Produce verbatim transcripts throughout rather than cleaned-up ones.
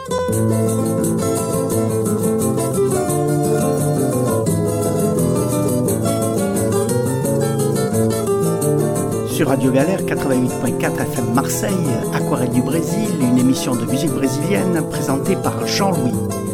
Sur Radio Galère quatre-vingt-huit virgule quatre F M Marseille, Aquarelle du Brésil, une émission de musique brésilienne présentée par Jean-Louis.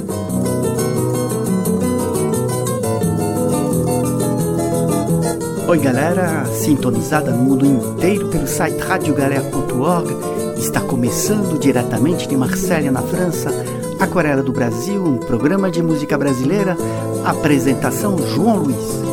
Oi galera, sintonizada no mundo inteiro pelo site radio galera ponto org, está começando diretamente de Marselha, na França, Aquarela do Brasil, um programa de música brasileira, apresentação João Luiz.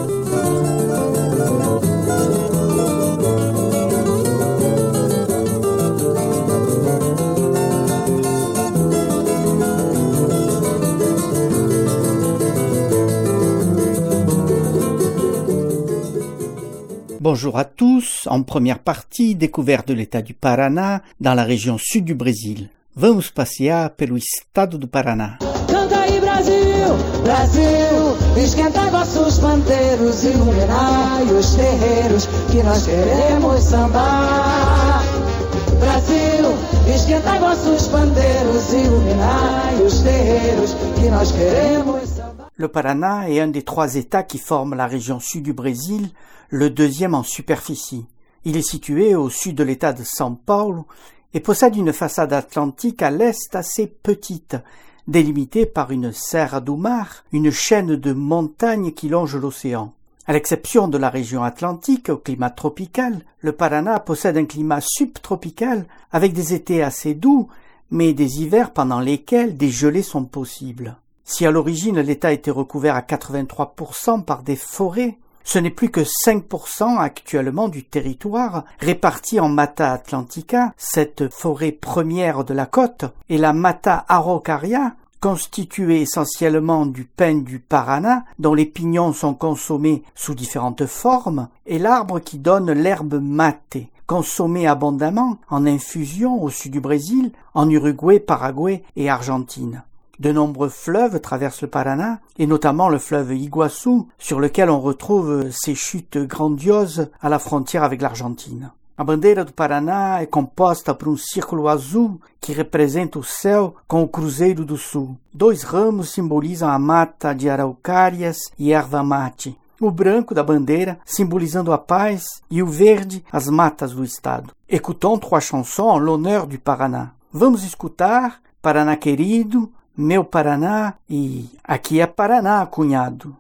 Bonjour à tous, en première partie, découverte de l'état du Paraná, dans la région sud du Brésil. Vamos passear pelo estado do Paraná. Canta aí Brasil, Brasil, esquenta vossos pandeiros, iluminai os terreiros, que nós queremos sambar. Brasil, esquenta vossos pandeiros, iluminai os terreiros, que nós queremos sambar. Le Paraná est un des trois États qui forment la région sud du Brésil, le deuxième en superficie. Il est situé au sud de l'État de São Paulo et possède une façade atlantique à l'est assez petite, délimitée par une Serra do Mar, une chaîne de montagnes qui longe l'océan. À l'exception de la région atlantique, au climat tropical, le Paraná possède un climat subtropical avec des étés assez doux, mais des hivers pendant lesquels des gelées sont possibles. Si à l'origine l'État était recouvert à quatre-vingt-trois pour cent par des forêts, ce n'est plus que cinq pour cent actuellement du territoire réparti en Mata Atlantica, cette forêt première de la côte, et la Mata Araucaria, constituée essentiellement du pin du Paraná, dont les pignons sont consommés sous différentes formes, et l'arbre qui donne l'herbe maté, consommée abondamment en infusion au sud du Brésil, en Uruguay, Paraguay et Argentine. De nombreux fleuves traversent le Paraná, et notamment le fleuve Iguaçu, sur lequel on retrouve ces chutes grandioses à la frontière avec l'Argentine. A bandeira do Paraná é composta por um círculo azul que representa o céu com o Cruzeiro do Sul. Dois ramos simbolizam a mata de araucárias e erva mate. O branco da bandeira simbolizando a paz e o verde as matas do estado. Écoutons trois chansons en l'honneur du Paraná. Vamos escutar Paraná querido, Meu Paraná e Aqui é Paraná, cunhado.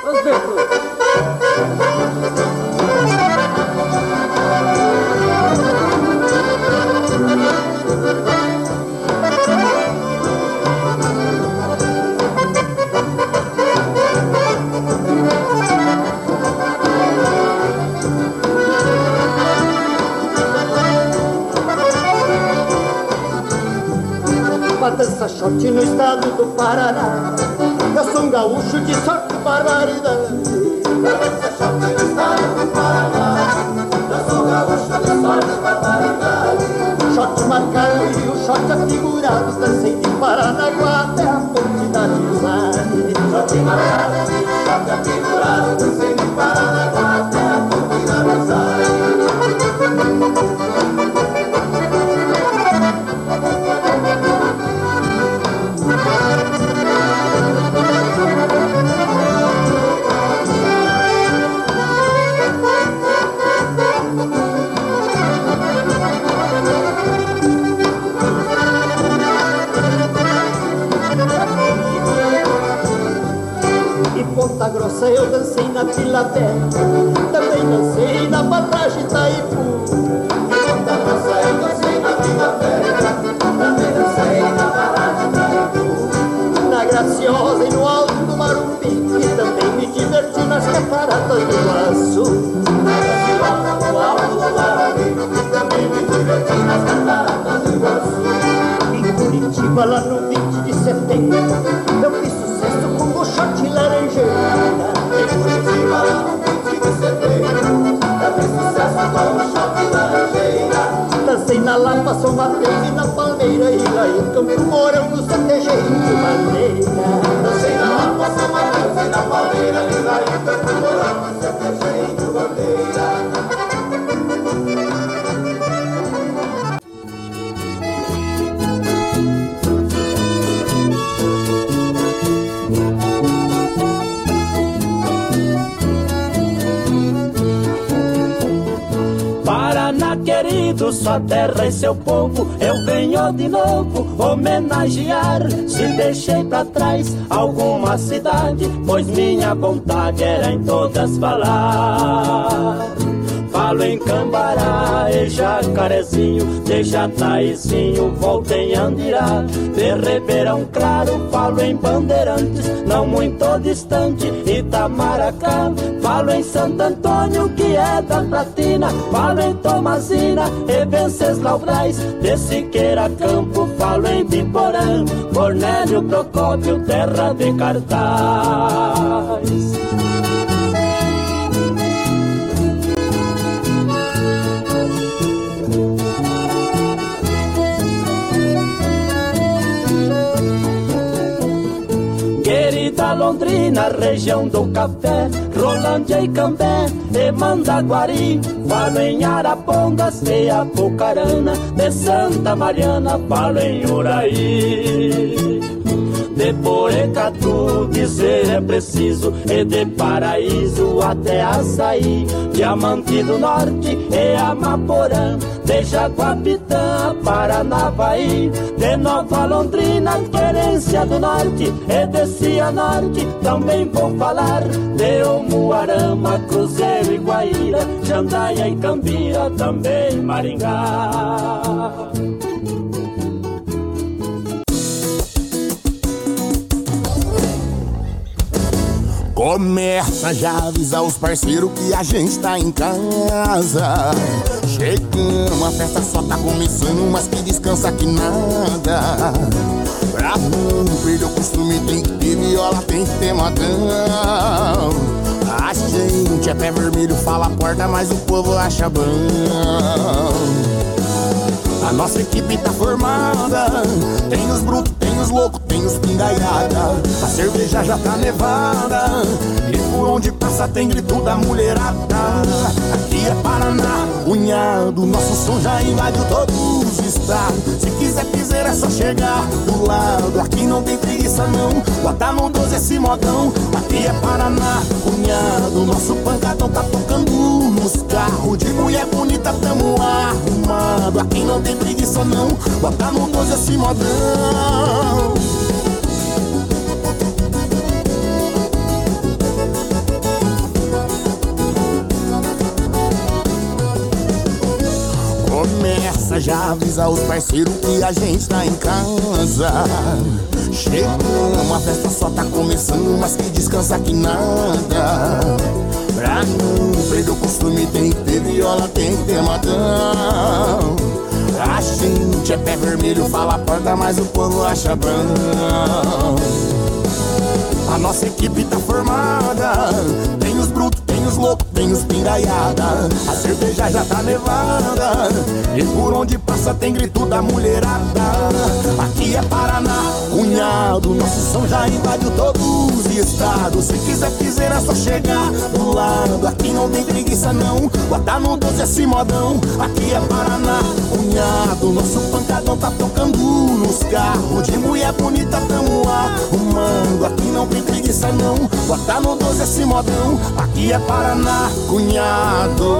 Batança shot no estado do Paraná. Eu sou um gaúcho de sorte e barbaridade. Batança shot no estado do Paraná. Eu sou um gaúcho de sorte e barbaridade. Shot marcado e o shot afigurado. Dancei de Paranaguá até a ponte da amizade. Shot marcado e o shot afigurado. Dancei de Paranaguá até a ponte da amizade. Ponta Grossa eu dancei na Vila Velha, também dancei na barragem Itaipu. Ponta Grossa eu dancei na Vila Velha, também dancei na barragem Itaipu. Na Graciosa e no Alto do Marumbi, e também me diverti nas cataratas do Iguaçu. Na Graciosa, no Alto do Marumbi, e também me diverti nas cataratas do Iguaçu. Em Curitiba, lá no vinte de setembro, eu fiz sucesso com o shot laranjeira. Em Curitiba, lá no vinte de setembro, eu fiz sucesso com o shot laranjeira. Dancei na Lapa, São Mateus e na Palmeira, e lá em Campo Mourão, no Santejeiro de Maneira. Dancei na Lapa, São Mateus e na Palmeira, e lá em Campo Mourão, no Santejeiro de Maneira. sua terra e seu povo, eu venho de novo homenagear. Se deixei pra trás alguma cidade, pois minha vontade era em todas falar. Falo em Cambará e Jacarezinho, de Jataizinho, volto em Andirá. De Ribeirão Claro, falo em Bandeirantes, não muito distante, Itamaracá. Falo em Santo Antônio, que é da Platina, falo em Tomazina e Venceslau Braz. De Siqueira Campo, falo em Biporã, Cornélio Procópio, terra de cartaz. Querida Londrina, região do café, Rolândia e Cambé e Mandaguari. Falo em Arapongas e Apucarana, de Santa Mariana, falo em Uraí. De Porecatu dizer é preciso, e de Paraíso até Açaí. Diamante do Norte e Amaporã, de Jaguapitã, Paranavaí. De Nova Londrina, Querência do Norte e de Cianorte, também vou falar. De Umuarama, Cruzeiro e Guaíra, Jandaia e Cambira, também Maringá. Começa já a avisar os parceiros que a gente tá em casa. Chegamos, a festa só tá começando, mas que descansa que nada. Pra não perder o costume tem que ter viola, tem que ter modão. A gente é pé vermelho, fala a porta, mas o povo acha bom. A nossa equipe tá formada, tem os brutos, tem os loucos, tem os pingaiada. A cerveja já tá nevada, e por onde passa tem grito da mulherada. Aqui é Paraná, cunhado, nosso som já invadiu todos os estados. Se quiser piseira é só chegar do lado, aqui não tem preguiça não, bota no doze esse modão. Aqui é Paraná, cunhado, nosso pancadão tá tocando nos carros. De mulher bonita tamo arrumado, aqui não tem preguiça não, bota no doze esse modão. Começa já a avisar os parceiros que a gente tá em casa. Chegamos, a festa só tá começando, mas que descansa que nada. Pra não perder o costume tem que ter viola, tem que ter modão. A gente é pé vermelho, fala a porta, mas o povo acha bom. A nossa equipe tá formada, tem os brutos, tem os loucos, tem os pingaiada. A cerveja já tá nevada, e por onde passa tem grito da mulherada. Aqui é Paraná, cunhado, nosso som já invadiu todos os estados. Se quiser piseira é só chegar do lado, aqui não tem preguiça não, bota no doze esse modão. Aqui é Paraná, cunhado, nosso pancadão tá tocando nos carros. De mulher bonita tamo arrumando, aqui não tem preguiça não, bota no doze esse modão. Aqui é Paraná, cunhado.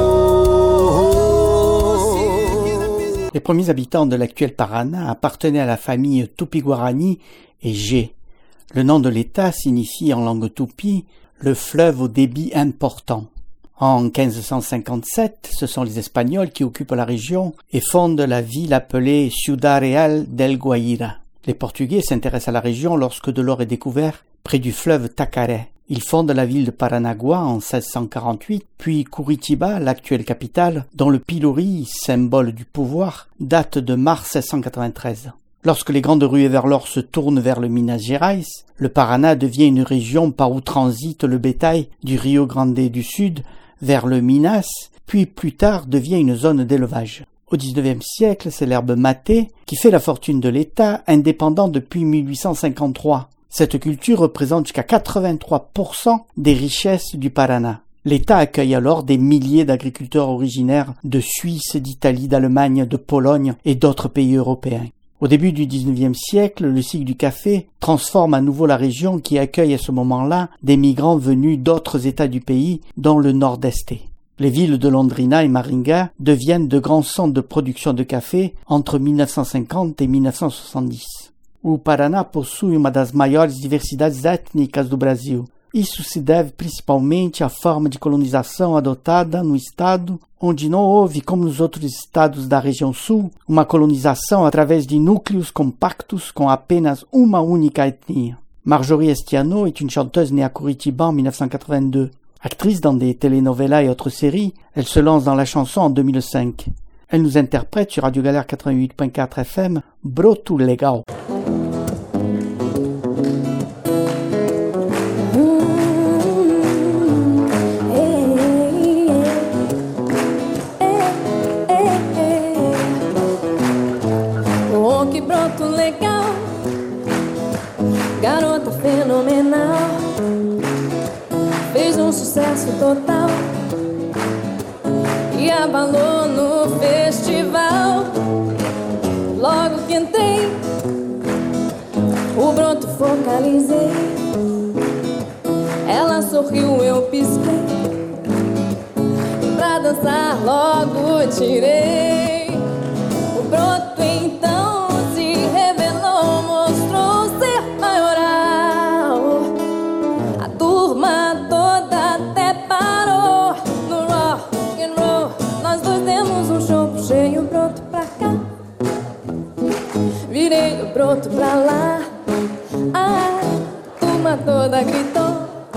Les premiers habitants de l'actuel Paraná appartenaient à la famille Tupi-Guarani et G. Le nom de l'État signifie en langue tupi le fleuve au débit important. En quinze cent cinquante-sept, ce sont les Espagnols qui occupent la région et fondent la ville appelée Ciudad Real del Guaira. Les Portugais s'intéressent à la région lorsque de l'or est découvert près du fleuve Tacaré. Ils fondent la ville de Paranagua en seize cent quarante-huit, puis Curitiba, l'actuelle capitale, dont le pilori, symbole du pouvoir, date de mars seize cent quatre-vingt-treize. Lorsque les grandes ruées vers l'or se tournent vers le Minas Gerais, le Paraná devient une région par où transite le bétail du Rio Grande du Sud vers le Minas, puis plus tard devient une zone d'élevage. Au dix-neuvième siècle, c'est l'herbe matée qui fait la fortune de l'État, indépendant depuis mille huit cent cinquante-trois. Cette culture représente jusqu'à quatre-vingt-trois pour cent des richesses du Paraná. L'État accueille alors des milliers d'agriculteurs originaires de Suisse, d'Italie, d'Allemagne, de Pologne et d'autres pays européens. Au début du dix-neuvième siècle, le cycle du café transforme à nouveau la région qui accueille à ce moment-là des migrants venus d'autres États du pays, dont le Nord-Est. Les villes de Londrina et Maringá deviennent de grands centres de production de café entre mil novecentos e cinquenta e mil novecentos e sessenta. O Paraná possui uma das maiores diversidades étnicas do Brasil. Isso se deve principalmente à forma de colonização adotada no estado, onde não houve, como nos outros estados da região sul, uma colonização através de núcleos compactos com apenas uma única etnia. Marjorie Estiano est une chanteuse née à Curitiba en mille neuf cent quatre-vingt-deux. Actrice dans des telenovelas et autres séries, elle se lance dans la chanson en deux mille cinq. Elle nous interprète sur Radio Galère quatre-vingt-huit point quatre F M Broto Legal. Oh, que broto legal, garota fenomenal, fez um sucesso total e abalou no festival. Logo que entrei, o broto focalizei, ela sorriu, eu pisquei, pra dançar logo tirei. O broto então se revelou, mostrou ser maioral. A turma toda até parou no rock and roll. Nós dois demos um show, puxei o broto pra cá, virei o broto pra lá. A turma toda gritou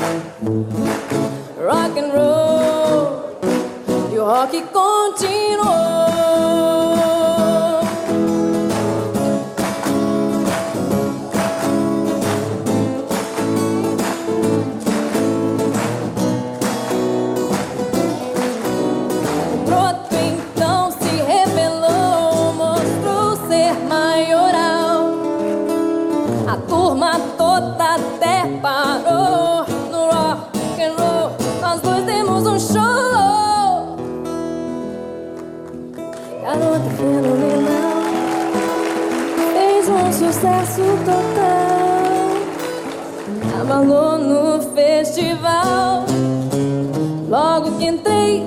rock and roll, e o rock continuou. Garota fenomenal, fez um sucesso total, abalou no festival. Logo que entrei,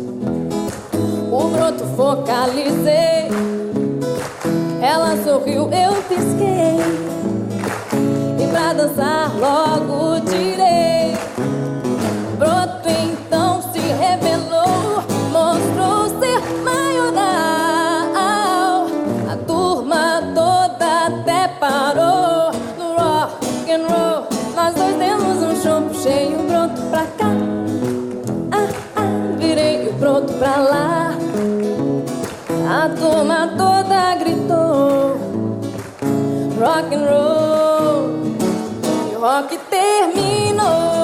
o broto focalizei, ela sorriu, eu pisquei, e pra dançar logo tirei. O broto então se revelou, mostrou ser maioral. Parou no rock and roll. Nós dois demos um show, puxei o broto pra cá, ah, ah, virei o broto pra lá. A turma toda gritou rock and roll, e o rock terminou.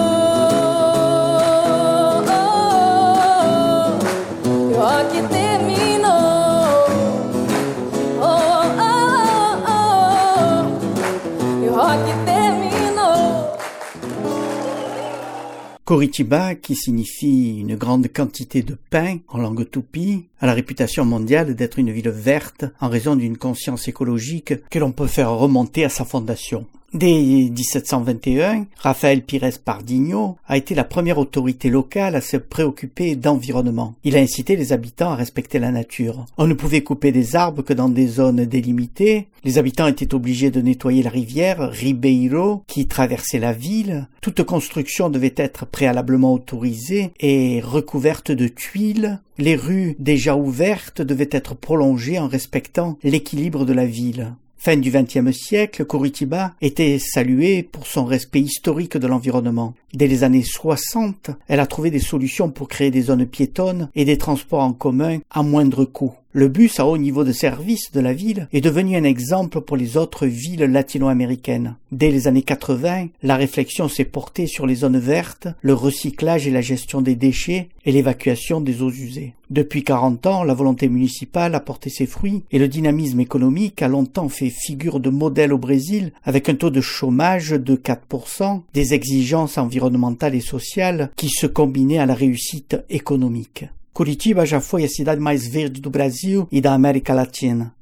E o rock terminou. Curitiba, qui signifie une grande quantité de pain en langue tupi, a la réputation mondiale d'être une ville verte en raison d'une conscience écologique que l'on peut faire remonter à sa fondation. Dès dix-sept cent vingt et un, Rafael Pires Pardinho a été la première autorité locale à se préoccuper d'environnement. Il a incité les habitants à respecter la nature. On ne pouvait couper des arbres que dans des zones délimitées. Les habitants étaient obligés de nettoyer la rivière Ribeiro qui traversait la ville. Toute construction devait être préalablement autorisée et recouverte de tuiles. Les rues déjà ouvertes devaient être prolongées en respectant l'équilibre de la ville. Fin du vingtième siècle, Curitiba était saluée pour son respect historique de l'environnement. Dès les années soixante, elle a trouvé des solutions pour créer des zones piétonnes et des transports en commun à moindre coût. Le bus à haut niveau de service de la ville est devenu un exemple pour les autres villes latino-américaines. Dès les années quatre-vingts, la réflexion s'est portée sur les zones vertes, le recyclage et la gestion des déchets et l'évacuation des eaux usées. Depuis quarante ans, la volonté municipale a porté ses fruits et le dynamisme économique a longtemps fait figure de modèle au Brésil avec un taux de chômage de quatre pour cent, des exigences environnementales et sociales qui se combinaient à la réussite économique. Curitiba já foi a cidade mais verde do Brasil e da América Latina.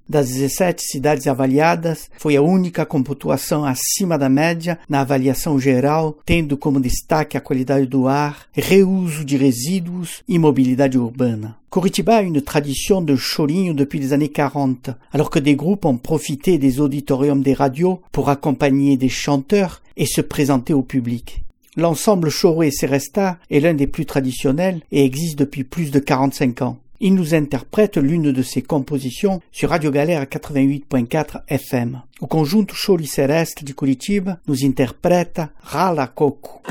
Das dezessete cidades avaliadas, foi a única com pontuação acima da média na avaliação geral, tendo como destaque a qualidade do ar, reuso de resíduos e mobilidade urbana. Curitiba a une tradition de chorinho depuis les années quarante, alors que des groupes ont profité des auditoriums des radios pour accompagner des chanteurs et se présenter au public. L'ensemble Choré Seresta est l'un des plus traditionnels et existe depuis plus de quarante-cinq ans. Il nous interprète l'une de ses compositions sur Radio Galera quatre-vingt-huit point quatre F M. O conjunto Chori Sereste de Curitiba nos interpreta Rala Coco.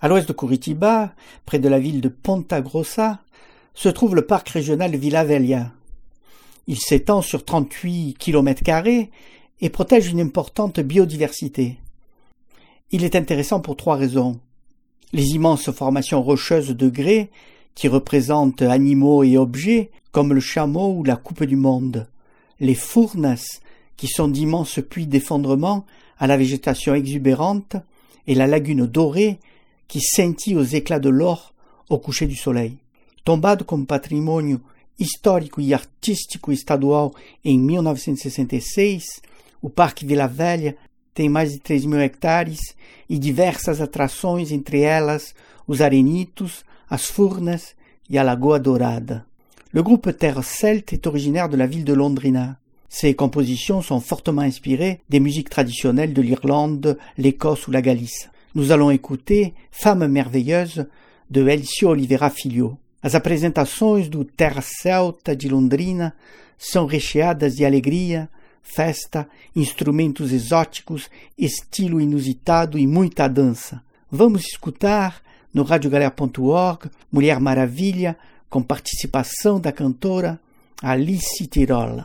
l'ouest de Curitiba, près de la ville de Ponta Grossa, se trouve le parc régional de Vila Velha. Il s'étend sur trente-huit kilomètres carrés et protège une importante biodiversité. Il est intéressant pour trois raisons. Les immenses formations rocheuses de grès qui représentent animaux et objets comme le chameau ou la coupe du monde. Les furnas qui sont d'immenses puits d'effondrement à la végétation exubérante et la lagune dorée qui scintille aux éclats de l'or au coucher du soleil. Tombado como patrimônio histórico e artístico estadual em mil novecentos e sessenta e seis, o Parque Vila Velha tem mais de três mil hectares e diversas atrações, entre elas os arenitos, as furnas e a Lagoa Dourada. Le groupe Terre Celte est originaire de la ville de Londrina. Ses compositions sont fortement inspirées des musiques traditionnelles de l'Irlande, l'Écosse ou la Galice. Nous allons écouter Femme merveilleuse de Elcio Oliveira Filho. As apresentações do Terra Celta de Londrina são recheadas de alegria, festa, instrumentos exóticos, estilo inusitado e muita dança. Vamos escutar no rádio galera ponto org Mulher Maravilha, com participação da cantora Alice Tirola.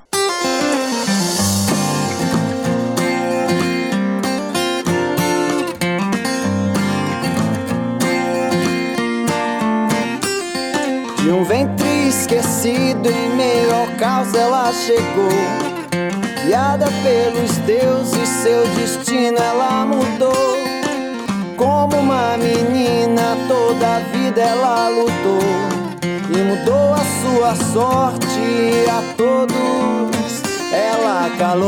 De um ventre esquecido em meio ao caos ela chegou. Guiada pelos deuses, seu destino ela mudou. Como uma menina, toda a vida ela lutou e mudou a sua sorte, a todos ela calou.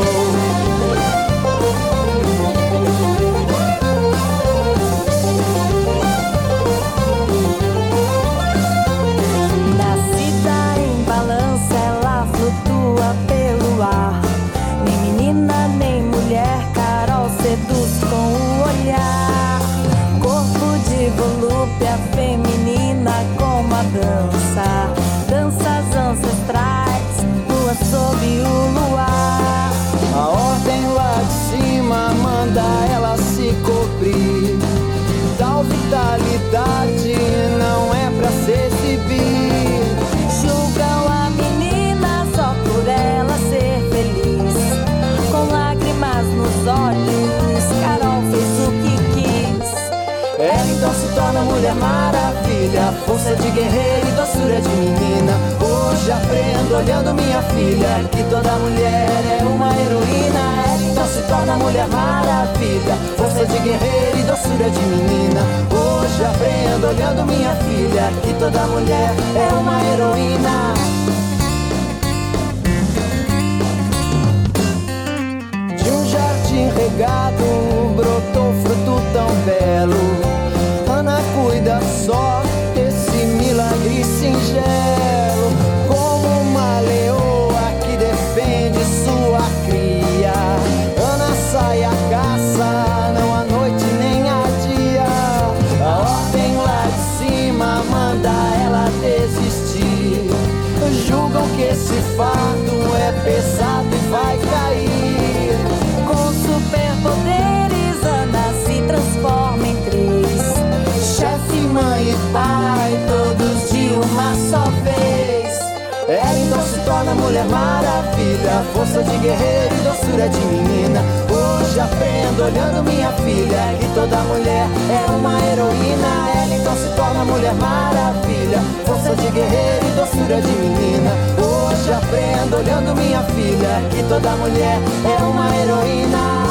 Pelo ar, nem menina nem mulher, Carol seduz com o olhar. Corpo de volúpia feminina como a dança, danças ancestrais, lua sob o luar. A ordem lá de cima manda ela se cobrir, tal vitalidade não é pra se exibir. Julgam a menina só por ela ser feliz, com lágrimas nos olhos, Carol fez o que quis. Ela então se torna Mulher Maravilha, força de guerreira e doçura de menina. Hoje aprendo olhando minha filha, que toda mulher é uma heroína. Ela então se torna Mulher Maravilha, força de guerreira e doçura de menina. Hoje aprendo olhando minha filha, que toda mulher é uma heroína. De um jardim regado brotou fruto tão belo. Ana cuida só desse milagre singelo, como uma leoa que defende sua cria. Ana sai à caça, não à noite nem a dia. A ordem lá de cima manda ela desistir. Julgam que esse fardo é pesado e vai cair. Com superpoderes Ana se transforma em três: chefe, mãe e pai, todos de uma só vez. Ela então se torna Mulher Maravilha, força de guerreiro e doçura de menina. Hoje aprendo olhando minha filha, que toda mulher é uma heroína. Ela então se torna Mulher Maravilha, força de guerreiro e doçura de menina. Hoje aprendo olhando minha filha, que toda mulher é uma heroína.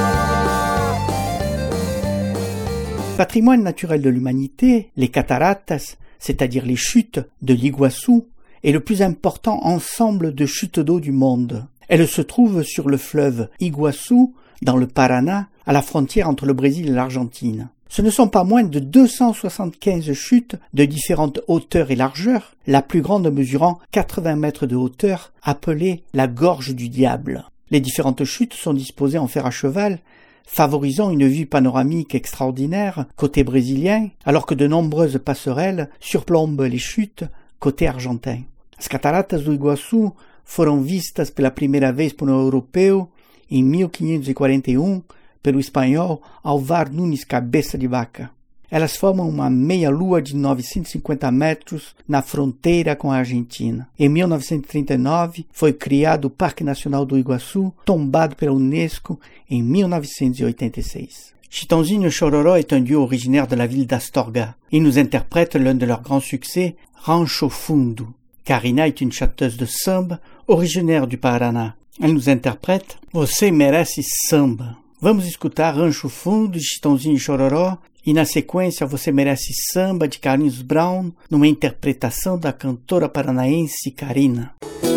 Patrimoine naturel de l'humanité, les cataratas, c'est-à-dire les chutes de l'Iguaçu, est le plus important ensemble de chutes d'eau du monde. Elle se trouve sur le fleuve Iguaçu, dans le Paraná, à la frontière entre le Brésil et l'Argentine. Ce ne sont pas moins de deux cent soixante-quinze chutes de différentes hauteurs et largeurs, la plus grande mesurant quatre-vingts mètres de hauteur, appelée la Gorge du Diable. Les différentes chutes sont disposées en fer à cheval, favorisant une vue panoramique extraordinaire côté brésilien, alors que de nombreuses passerelles surplombent les chutes côté argentin. As cataratas do Iguaçu foram vistas pela primeira vez por um europeu em mil quinhentos e quarenta e um pelo espanhol Álvar Nunes Cabeça de Vaca. Elas formam uma meia-lua de novecentos e cinquenta metros na fronteira com a Argentina. Em mil novecentos e trinta e nove, foi criado o Parque Nacional do Iguaçu, tombado pela Unesco em mil novecentos e oitenta e seis. Chitãozinho Chororó est un duo originaire de la ville d'Astorga. Ils nous interprètent l'un de leurs grands succès, Rancho Fundo. Karina est une chanteuse de samba originaire du Paraná. Elle nous interprète Você Merece Samba. Vamos escutar Rancho Fundo de Chitãozinho Chororó e na sequência Você Merece Samba de Carlinhos Brown, numa interpretação da cantora paranaense Karina.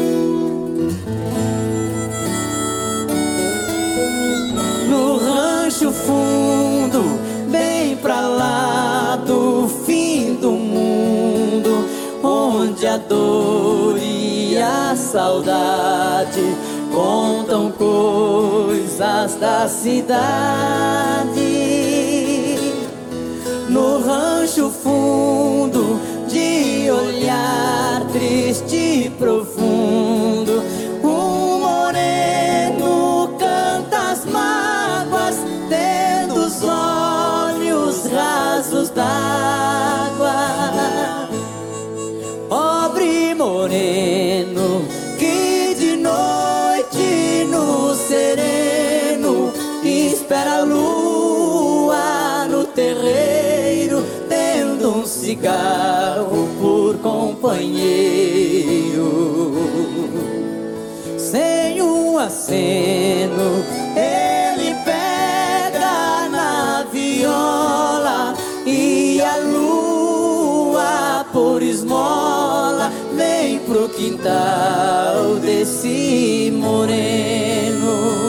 No rancho fundo, bem pra lá do fim do mundo, onde a dor e a saudade contam coisas da cidade. No rancho fundo, de olhar triste e profundo, um moreno canta as mágoas, tendo os olhos rasos d'água. Pobre moreno que de noite no sereno espera a lua no terreiro, tendo um cigarro por companheiro. Sem um aceno ele pega na viola e a lua por esmola vem pro quintal desse moreno.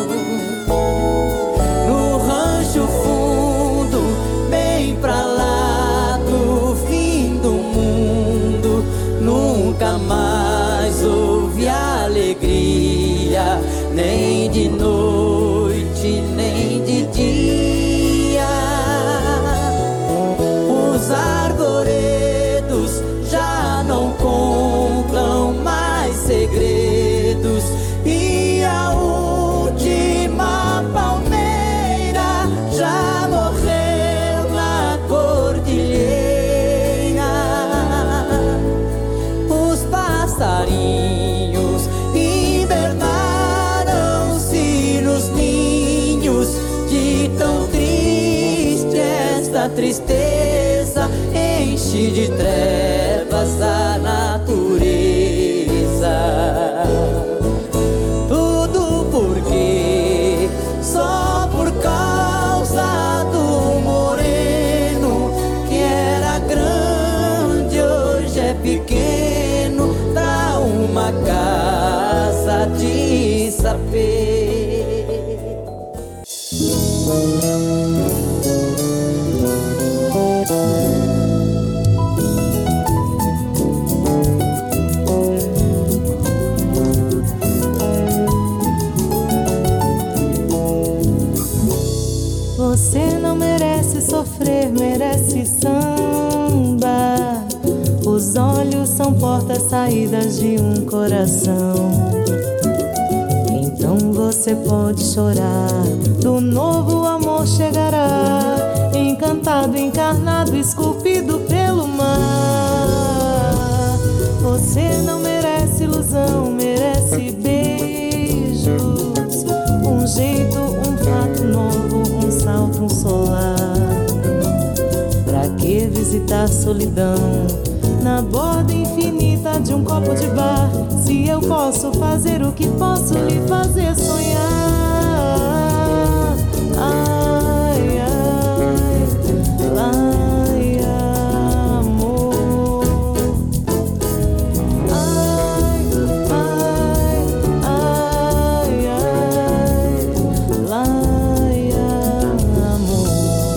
No rancho fundo, bem pra lá do fim do mundo, nunca mais houve alegria, nem de noite, nem de dia. Os arvoredos já não contam mais segredos e a última palmeira já morreu na cordilheira. Os passarinhos hibernaram-se nos ninhos, de tão triste esta tristeza enche de trevas a natureza. Tudo porque só por causa do moreno, que era grande hoje é pequeno, pra uma casa de sapê. Você não merece sofrer, merece samba. Os olhos são portas saídas de um coração. Então você pode chorar, do novo amor chegará, encantado, encarnado, esculpido pelo mar. Você não merece ilusão, merece beijos, um jeito, um fato novo, um salto, um solar. Pra que visitar solidão na borda infinita de um copo de bar, se eu posso fazer o que posso lhe fazer sonhar? Ai, ai, ai, amor. Ai, ai, ai, ai, ai, amor.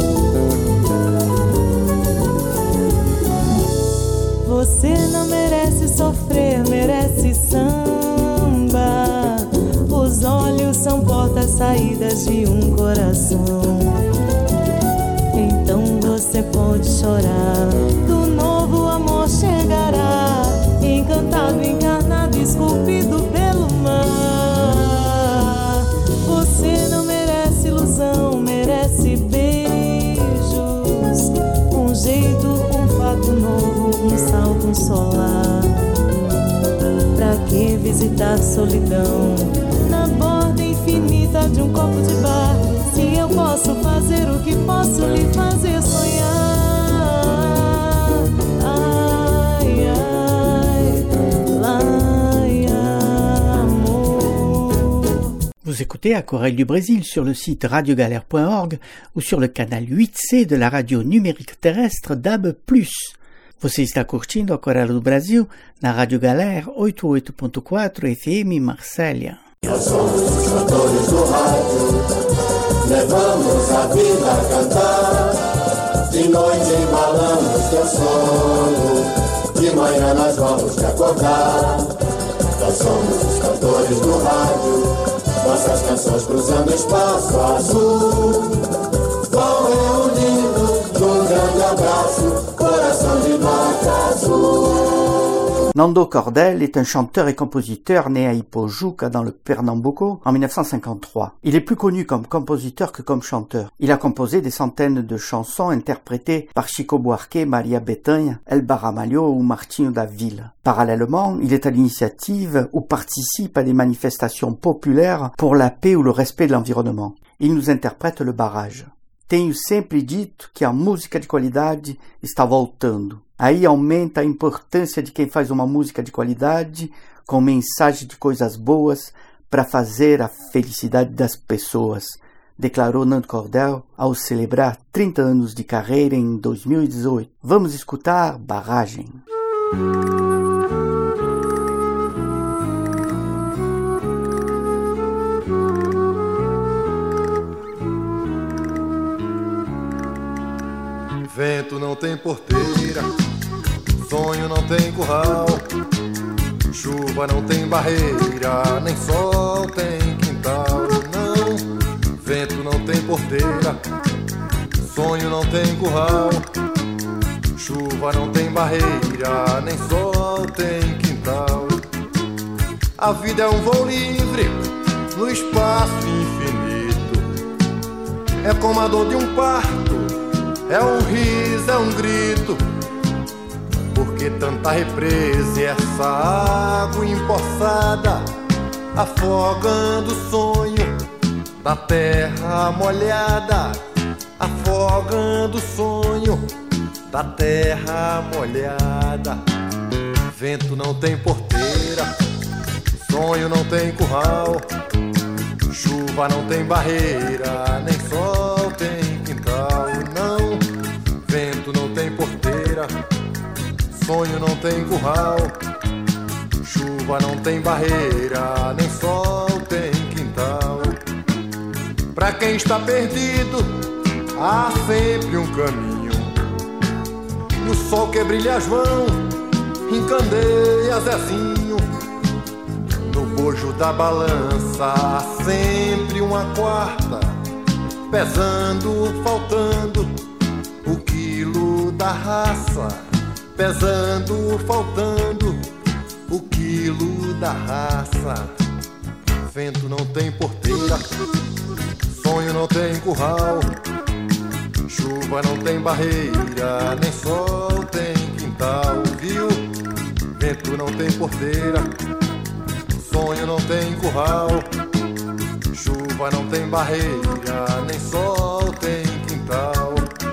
Você não merece sofrer, merece samba. Os olhos são portas saídas de um coração. Então você pode chorar, do novo amor chegará, encantado, encarnado, esculpido pelo mar. Você não merece ilusão, merece beijos, um um solar. Pra que visitar solidão na borda infinita de um copo de bar, se eu posso fazer o que posso lhe fazer sonhar? Ai, ai, lai, amor. Vous écoutez Aquarelle du Brésil sur le site radio galère point org ou sur le canal huit C de la radio numérique terrestre D A B plus. Você está curtindo Aquarela do Brasil na Rádio Galera oitenta e oito ponto quatro F M Marsella. Nós somos os cantores do rádio, levamos a vida a cantar. De noite embalamos teu sono, de manhã nós vamos te acordar. Nós somos os cantores do rádio, nossas canções cruzando espaço azul. Vão reunindo num grande abraço, coração de norte azul. Nando Cordel est un chanteur et compositeur né à Ipojuca dans le Pernambuco en dix-neuf cent cinquante-trois. Il est plus connu comme compositeur que comme chanteur. Il a composé des centaines de chansons interprétées par Chico Buarque, Maria Bethânia, Elba Ramalho ou Martinho da Vila. Parallèlement, il est à l'initiative ou participe à des manifestations populaires pour la paix ou le respect de l'environnement. Il nous interprète le barrage. Tenho sempre dito que a música de qualidade está voltando. Aí aumenta a importância de quem faz uma música de qualidade com mensagem de coisas boas para fazer a felicidade das pessoas, declarou Nando Cordel ao celebrar trinta anos de carreira em dois mil e dezoito. Vamos escutar Barragem. Vento não tem porteira, sonho não tem curral, chuva não tem barreira, nem sol tem quintal. Não, vento não tem porteira, sonho não tem curral, chuva não tem barreira, nem sol tem quintal. A vida é um voo livre no espaço infinito, é como a dor de um parto. É um riso, é um grito, porque tanta represa e essa água empoçada, afogando o sonho da terra molhada, afogando o sonho da terra molhada. Vento não tem porteira, sonho não tem curral, chuva não tem barreira, nem sol tem quintal. Não, vento não tem porteira, sonho não tem curral, chuva não tem barreira, nem sol tem quintal. Pra quem está perdido, há sempre um caminho, e o sol que brilha as mãos encandeia Zezinho. No bojo da balança há sempre uma quarta, pesando, faltando o quilo da raça, pesando, faltando o quilo da raça. Vento não tem porteira, sonho não tem curral, chuva não tem barreira, nem sol tem quintal, viu? Vento não tem porteira, sonho não tem curral, chuva não tem barreira, nem sol tem quintal.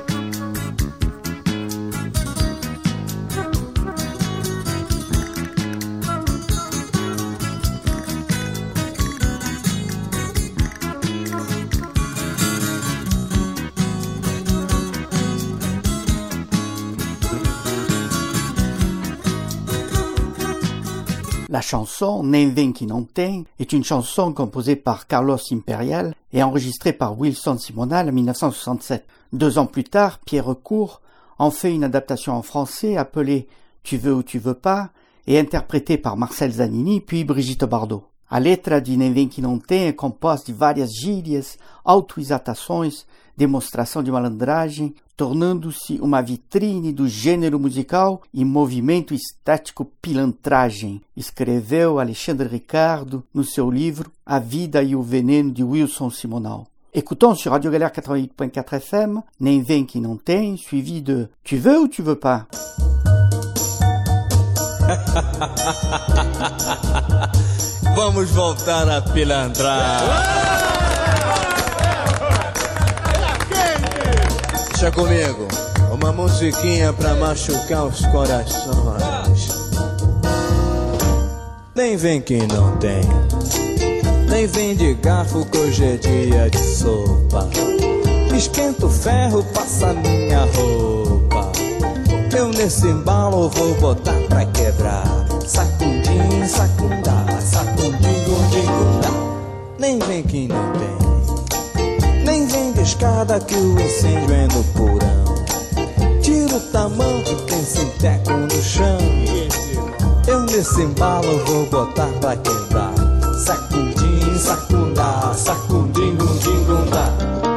La chanson Nem Vem Que Non Tem est une chanson composée par Carlos Imperial et enregistrée par Wilson Simonal en dix-neuf cent soixante-sept. Deux ans plus tard, Pierre Court en fait une adaptation en français appelée Tu veux ou tu veux pas et interprétée par Marcel Zanini puis Brigitte Bardot. A letra de Nem Vem Que Não Tem é composta de várias gírias, autoexaltações, demonstração de malandragem, tornando-se uma vitrine do gênero musical e movimento estético pilantragem, escreveu Alexandre Ricardo no seu livro A Vida e o Veneno de Wilson Simonal. Écoutons sur Radio Galère quatre-vingt-huit point quatre F M, Nem Vem Que Não Tem, suivi de Tu veux ou tu veux pas? Vamos voltar a pilantrar. Deixa comigo, uma musiquinha pra machucar os corações. Nem vem que não tem, nem vem de garfo que hoje é dia de sopa. Esquenta o ferro, passa minha roupa. Eu nesse embalo vou botar pra quebrar. Sacundim, sacundá, sacundim, gundim, gundá. Nem vem que não tem, nem vem de escada que o incêndio é no porão. Tira o tamanho, tem sinteco no chão. Eu nesse embalo vou botar pra quebrar. Sacundim, sacundá, sacundim, gundim, gundá.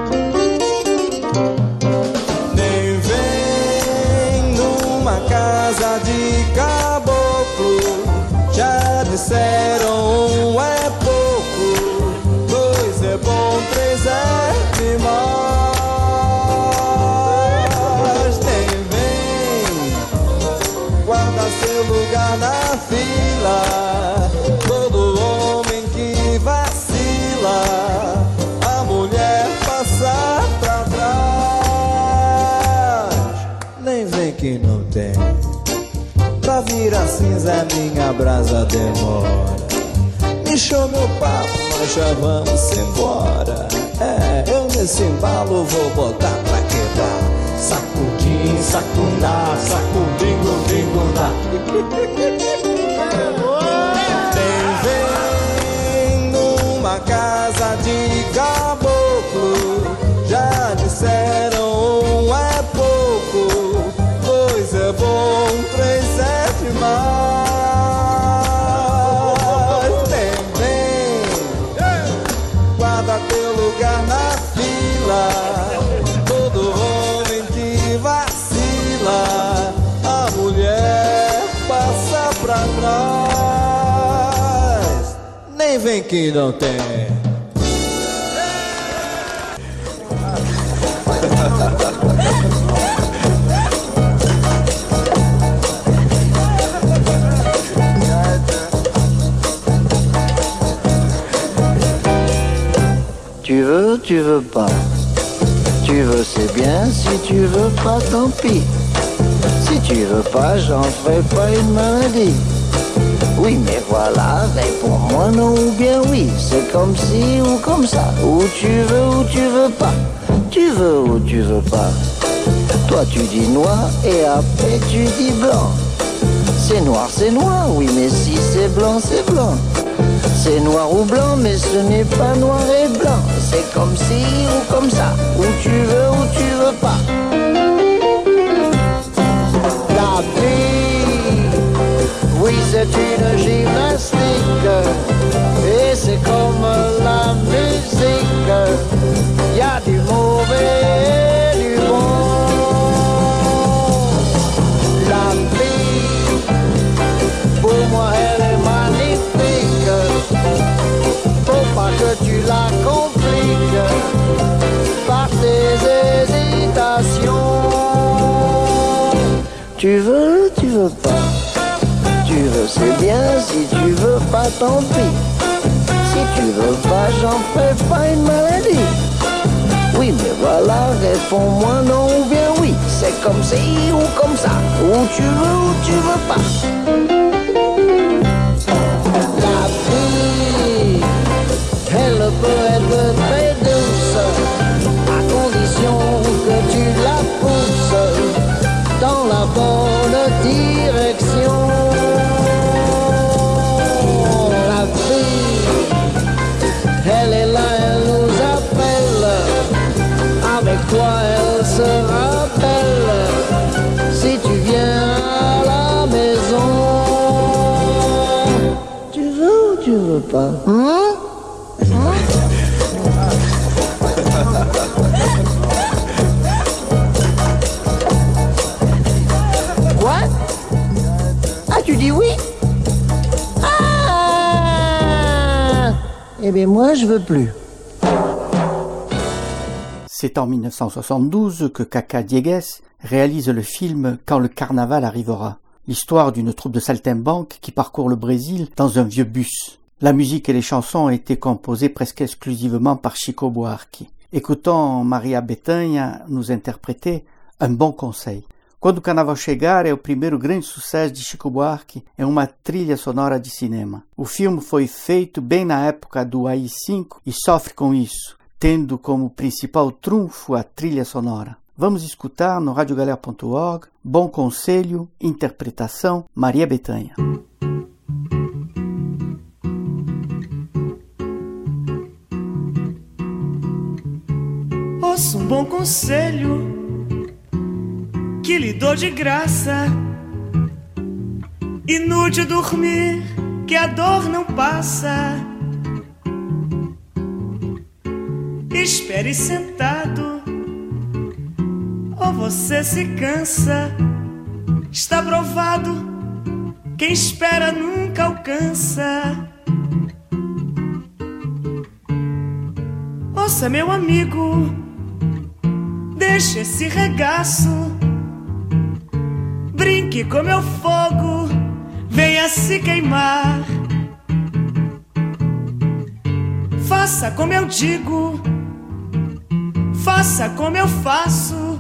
Nem vem numa casa de caboclo. Já disseram um é pouco, dois é bom, três é demais. Nem vem, guarda seu lugar na fila. Todo homem que vacila, a mulher passa pra trás. Nem vem que não tem, pra virar cinza minha brasa demora. Encheu meu papo, nós já vamos embora. É, eu nesse embalo vou botar pra quebrar. Sacudim, sacundá, sacudim, gundim, gundá. Nem vem numa casa de caboclo. Já disseram um é pouco, dois é bom, três é demais. Guarda teu lugar na fila. Todo homem que vacila, a mulher passa pra trás. Nem vem que não tem. Tu veux, tu veux pas. Tu veux, c'est bien. Si tu veux pas, tant pis. Si tu veux pas, j'en ferai pas une maladie. Oui, mais voilà, réponds-moi non ou bien oui. C'est comme ci ou comme ça. Ou tu veux ou tu veux pas. Tu veux ou tu veux pas. Toi tu dis noir et après tu dis blanc. C'est noir, c'est noir, oui, mais si c'est blanc, c'est blanc. C'est noir ou blanc, mais ce n'est pas noir et blanc. C'est comme ci ou comme ça. Ou tu veux ou tu veux pas. La vie, oui, c'est une gymnastique. Et c'est comme la musique. Y a du mauvais et du bon. La vie, pour moi, elle est magnifique. Faut pas que tu la compliques par tes hésitations. Tu veux, tu veux pas. Tu veux, c'est bien. Si tu veux pas, tant pis. Si tu veux pas, j'en ferai pas une maladie. Oui, mais voilà, réponds-moi non ou bien oui. C'est comme ci ou comme ça. Ou tu veux ou tu veux pas. La vie, elle peut être très douce, à condition que tu la pousses dans la bonne direction. La vie, elle est là, elle nous appelle. Avec toi, elle se rappelle. Si tu viens à la maison, tu veux ou tu veux pas? Hein? Hein? Quoi? Ah, tu dis oui? Ah! Eh bien, moi, je veux plus. C'est en mille neuf cent soixante-douze que Kaka Diegues réalise le film Quand le carnaval arrivera. l'histoire d'une troupe de saltimbanques qui parcourt le Brésil dans un vieux bus. La musique et les chansons ont été composées presque exclusivement par Chico Buarque. Écoutons Maria Bethânia nous interpréter Un Bom Conselho. Quando o Carnaval Chegar é o primeiro grande sucesso de Chico Buarque, é uma trilha sonora de cinema. O filme foi feito bem na época do A I cinco e sofre com isso, tendo como principal trunfo a trilha sonora. Vamos escutar no rádio galera ponto org, Bom Conselho, interpretação Maria Bethânia. Ouça um bom conselho que lhe dou de graça. Inútil dormir, que a dor não passa. Espere sentado, ou você se cansa. Está provado, quem espera nunca alcança. Ouça, meu amigo, deixe esse regaço. Brinque com meu fogo, venha se queimar. Faça como eu digo, faça como eu faço.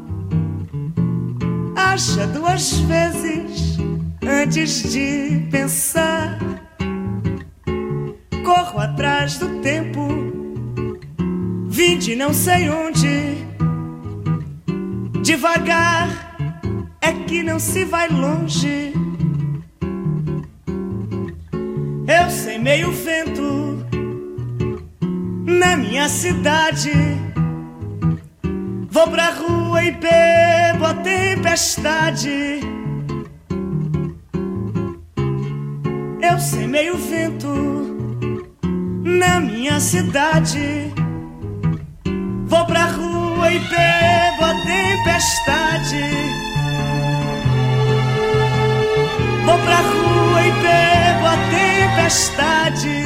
Acha duas vezes antes de pensar. Corro atrás do tempo, vim de não sei onde. Devagar é que não se vai longe. Eu sei meio vento na minha cidade. Vou pra rua e bebo a tempestade. Eu sei meio vento na minha cidade. Vou pra rua e bebo a tempestade. Vou pra rua e bebo a tempestade.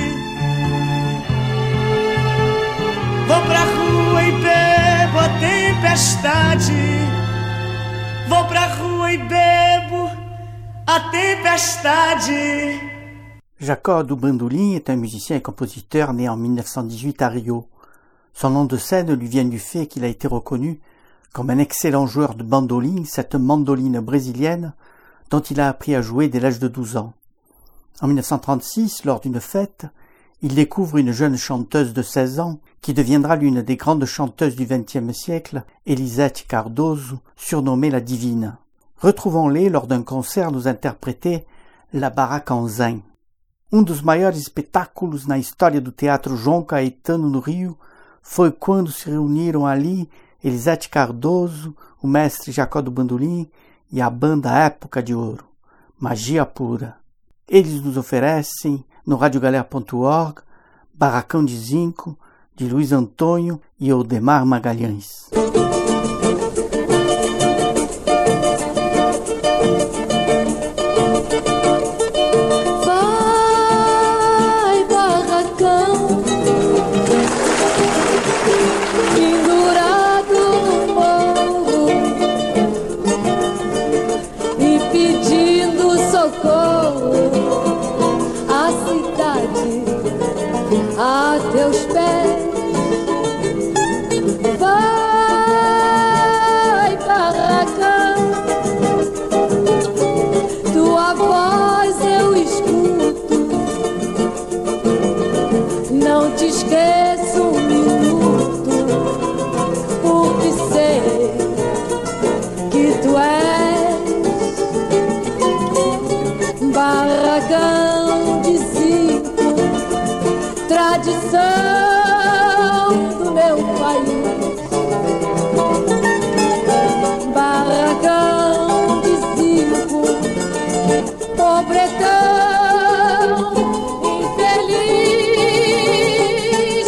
Vou pra rua e bebo a tempestade. Vou pra rua e bebo a tempestade. Jacó do Bandolim est un musicien et compositeur né en mille neuf cent dix-huit à Rio. Son nom de scène lui vient du fait qu'il a été reconnu comme un excellent joueur de bandoline, cette mandoline brésilienne dont il a appris à jouer dès l'âge de douze ans. En mille neuf cent trente-six, lors d'une fête, il découvre une jeune chanteuse de seize ans qui deviendra l'une des grandes chanteuses du vingtième siècle, Elisete Cardoso, surnommée la Divine. Retrouvons-les lors d'un concert nous interpréter La Barraca en Zen. Um dos maiores espetáculos na história do Teatro João Caetano no Rio foi quando se reuniram ali Elisete Cardoso, o mestre Jacó do Bandolim e a banda Época de Ouro. Magia pura. Eles nos oferecem, no rádio galera ponto org, Barracão de Zinco, de Luiz Antônio e Odemar Magalhães. Vai, barracão, pendurado no morro e pedindo socorro, a cidade a teus pés. Vai, barracão, tua voz eu escuto, não te esqueço um minuto, porque sei que tu és barracão de zinco, tradição do meu país. Barracão de zinco, pobretão infeliz.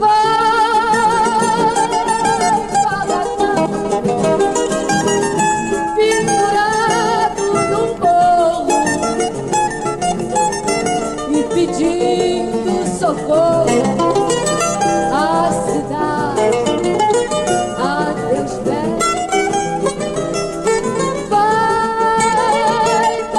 Vai, barracão, pendurado num morro e pedindo socorro, a cidade a teus pés. Vai,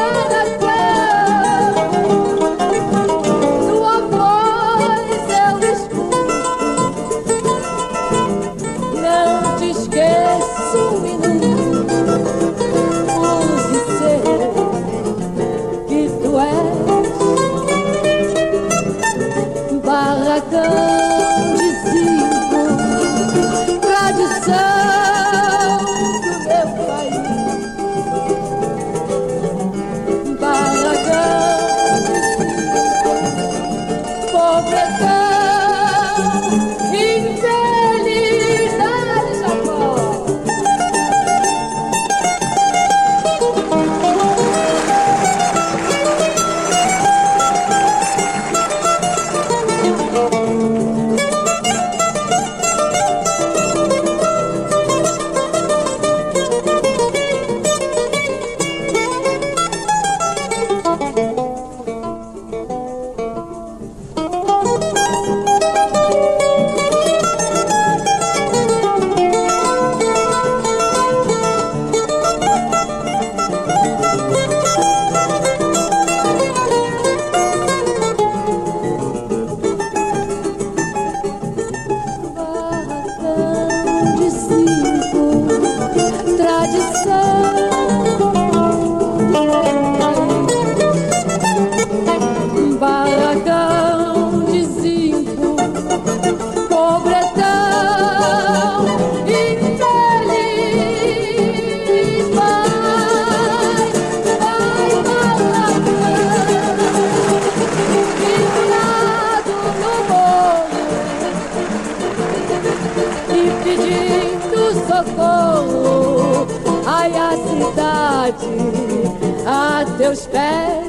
cidade a teus pés.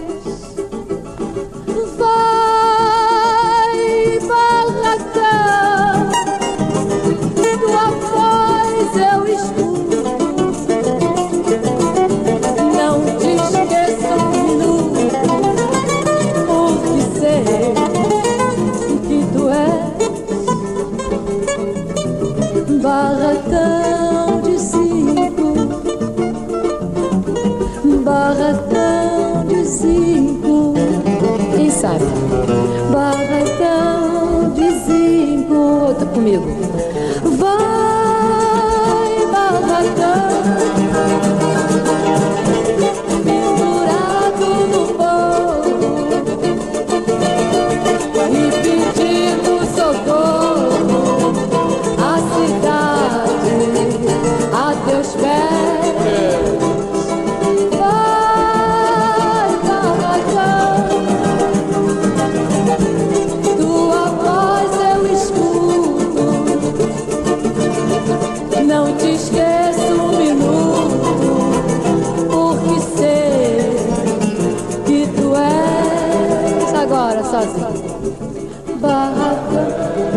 Vai, barracão, tua voz eu escuto. Não te esqueça um minuto, porque sei que tu és barracão de cinco, barracão de cinco. Quem sabe? Barracão de cinco. Tá comigo. Vai, barracão, pendurado no fogo e pedindo socorro. A cidade a teus pés. Vai, barracão, tua voz eu escuto. Não te esqueço um minuto, porque sei que tu és. Agora, sozinho. Barracão.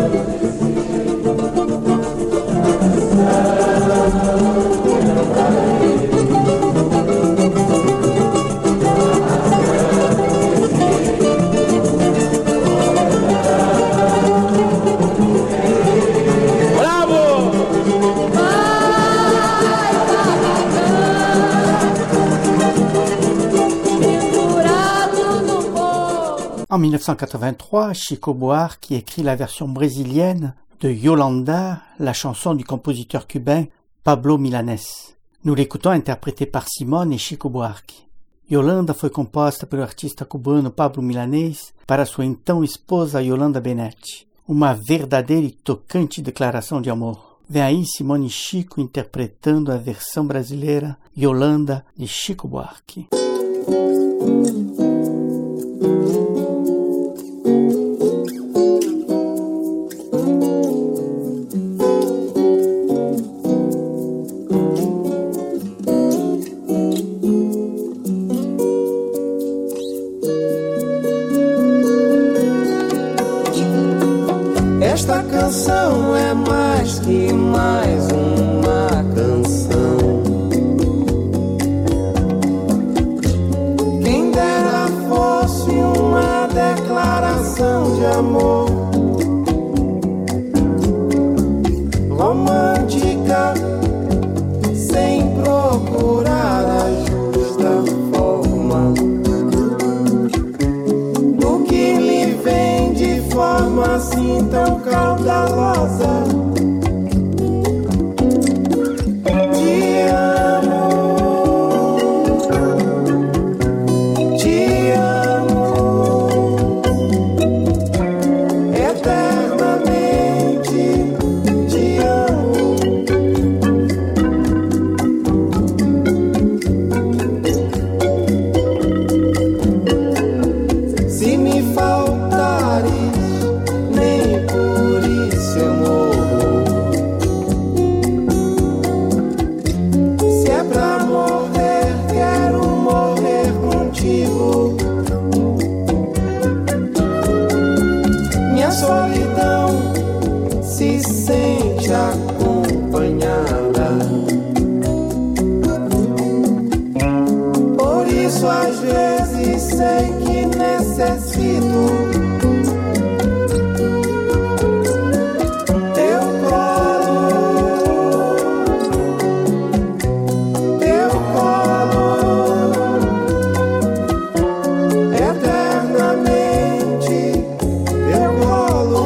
En mille neuf cent quatre-vingt-trois, Chico Buarque écrit la version brésilienne de Yolanda, la chanson du compositeur cubain Pablo Milanés. Nous l'écoutons interprété par Simone e Chico Buarque. Yolanda foi composta pelo artista cubano Pablo Milanés para sua então esposa Yolanda Benetti. Uma verdadeira e tocante declaração de amor. Vem aí Simone e Chico interpretando a versão brasileira Yolanda de Chico Buarque. Esta canção é mais que mais uma canção. Quem dera fosse uma declaração de amor romântica, sem procurar a justa forma. Do que me vem de forma assim tão caudalosa. Te amo, te amo eternamente, te amo. Se me faltares, nem por isso eu morro. Se é pra morrer, quero morrer contigo. Minha solidão se sente acompanhada. Por isso às vezes sei que necessito teu colo, teu colo, eternamente teu colo.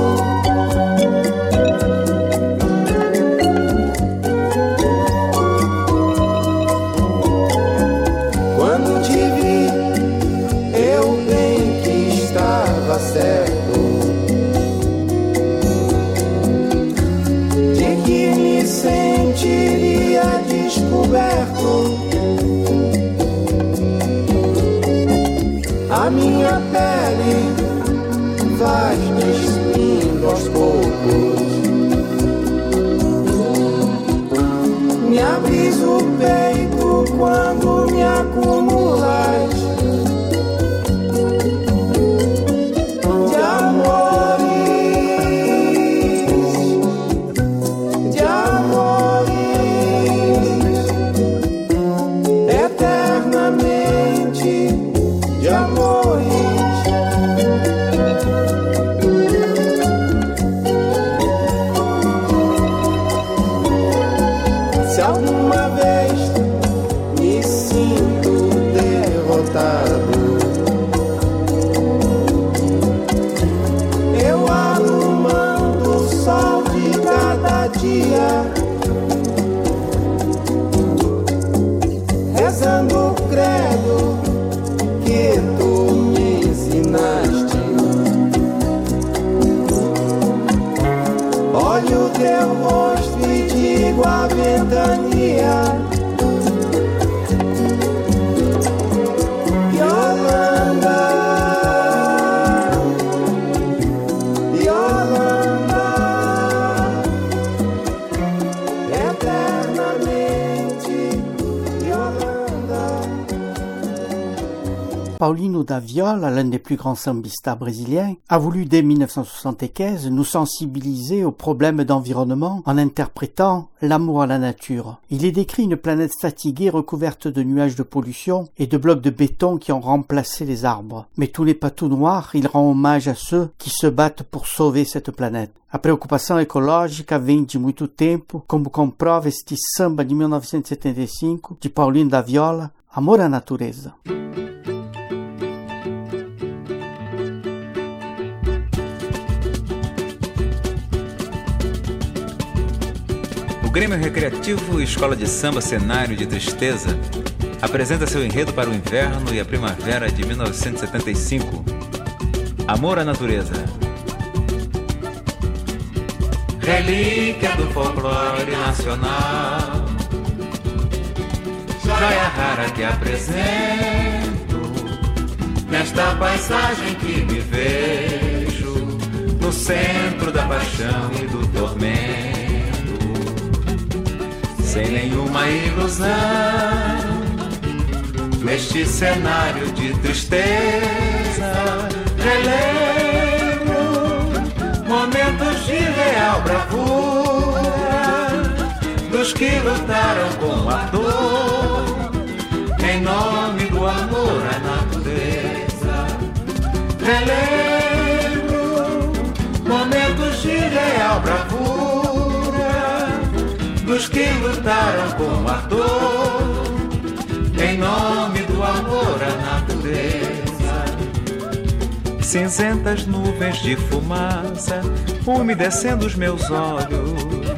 Quando te vi, eu bem que estava certo de que me sentiria descoberto. A minha pele vai despindo aos poucos. Me abris o peito quando me acumulas de amores, de amores, eternamente de amores. Se alguma vez me sinto derrotado, eu abro mão do sol de cada dia, rezando o credo que tu me ensinaste. Olho teu rosto e digo a ventania: Yolanda, Yolanda, eternamente Yolanda. Paulinho da Viola, l'un des plus grands sambistas brésiliens, a voulu dès mille neuf cent soixante-quinze nous sensibiliser aux problèmes d'environnement en interprétant L'amour à la nature. Il y décrit une planète fatiguée recouverte de nuages de pollution et de blocs de béton qui ont remplacé les arbres. Mais tout n'est pas tout noir, il rend hommage à ceux qui se battent pour sauver cette planète. A preocupação ecológica vem de muito tempo, como comprova este samba de mil novecentos e setenta e cinco de Paulinho da Viola, Amor à Natureza. O Grêmio Recreativo Escola de Samba Cenário de Tristeza apresenta seu enredo para o inverno e a primavera de mil novecentos e setenta e cinco. Amor à Natureza. Relíquia do folclore nacional, joia rara que apresento nesta paisagem que me vejo no centro da paixão e do tormento. Sem nenhuma ilusão, neste cenário de tristeza, relembro momentos de real bravura dos que lutaram com a dor em nome do amor à natureza. Relembro momentos de real bravura dos que lutaram com a dor em nome do amor à natureza. Cinzentas nuvens de fumaça umedecendo os meus olhos,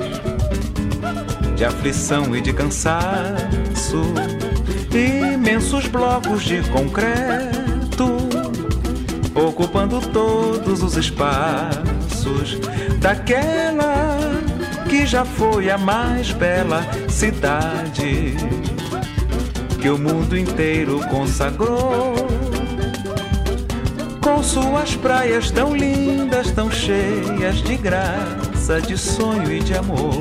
de aflição e de cansaço, imensos blocos de concreto ocupando todos os espaços daquela que já foi a mais bela cidade que o mundo inteiro consagrou, com suas praias tão lindas, tão cheias de graça, de sonho e de amor.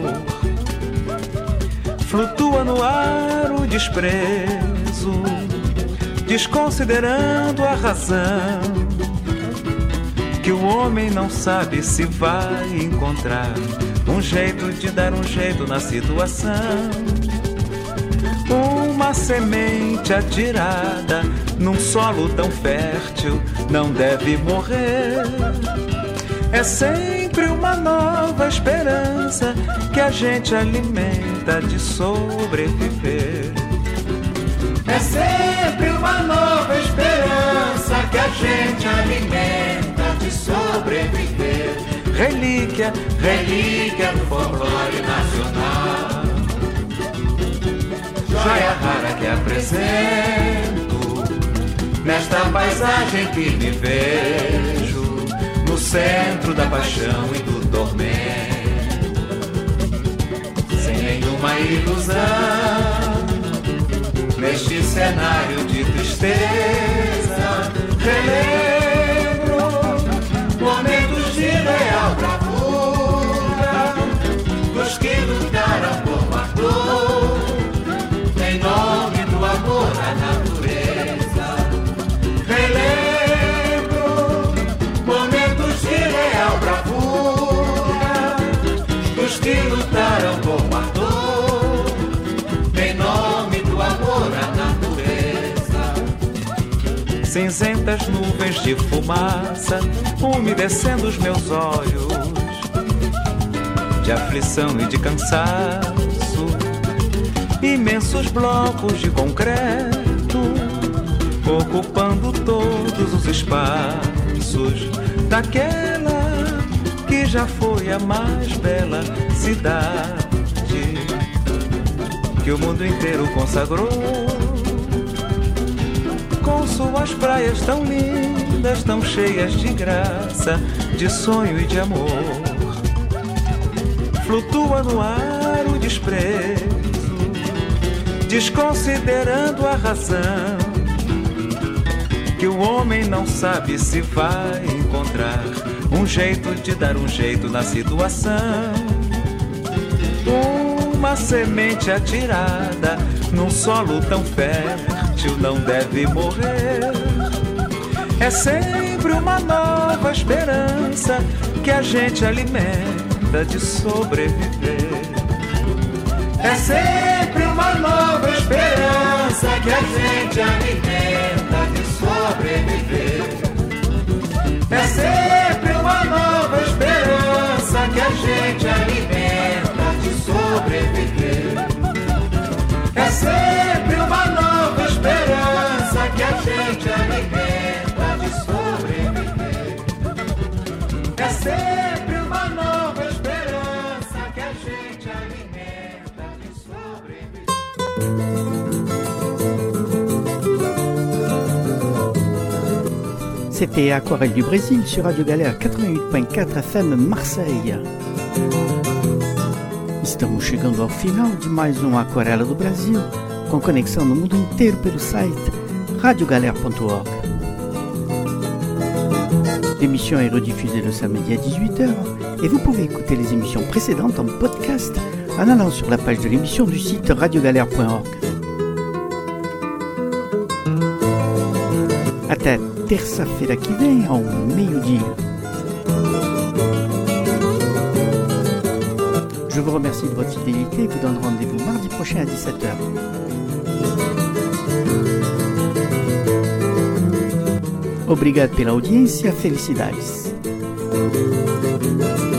Flutua no ar o desprezo, desconsiderando a razão, que o homem não sabe se vai encontrar um jeito de dar um jeito na situação. Uma semente atirada num solo tão fértil não deve morrer. É sempre uma nova esperança que a gente alimenta de sobreviver. É sempre uma nova esperança que a gente alimenta de sobreviver. Relíquia, relíquia do folclore nacional, joia rara que apresento nesta paisagem que me vejo no centro da paixão e do tormento. Sem nenhuma ilusão, neste cenário de tristeza, relembro momentos de real bravura dos que lutaram por uma dor em nome do amor à natureza. cinzentas nuvens de fumaça umedecendo os meus olhos, de aflição e de cansaço, imensos blocos de concreto ocupando todos os espaços daquela que já foi a mais bela cidade que o mundo inteiro consagrou, com suas praias tão lindas, tão cheias de graça, de sonho e de amor. Flutua no ar o desprezo, desconsiderando a razão, que o homem não sabe se vai encontrar um jeito de dar um jeito na situação. Uma semente atirada num solo tão fértil não deve morrer. É sempre uma nova esperança que a gente alimenta de sobreviver. É sempre uma nova esperança que a gente alimenta de sobreviver. É sempre uma nova esperança que a gente alimenta de sobreviver. É sempre uma nova esperança que a gente alimenta de sobreviver. É sempre uma nova esperança que a gente alimenta de sobreviver. C'était Aquarelle du Brésil sur Radio Galère quatre-vingt-huit ponto quatro F M Marseille. Estamos chegando ao final de mais um Aquarela do Brasil, com conexão no mundo inteiro pelo site radio galère ponto org. L'émission est rediffusée le samedi à dix-huit heures et vous pouvez écouter les émissions précédentes en podcast en allant sur la page de l'émission du site radio galère ponto org. Até terça-feira que vem, ao meio-dia. Je vous remercie de votre fidélité et vous donne rendez-vous mardi prochain à dix-sept heures. Obrigado pela audiência, felicidades.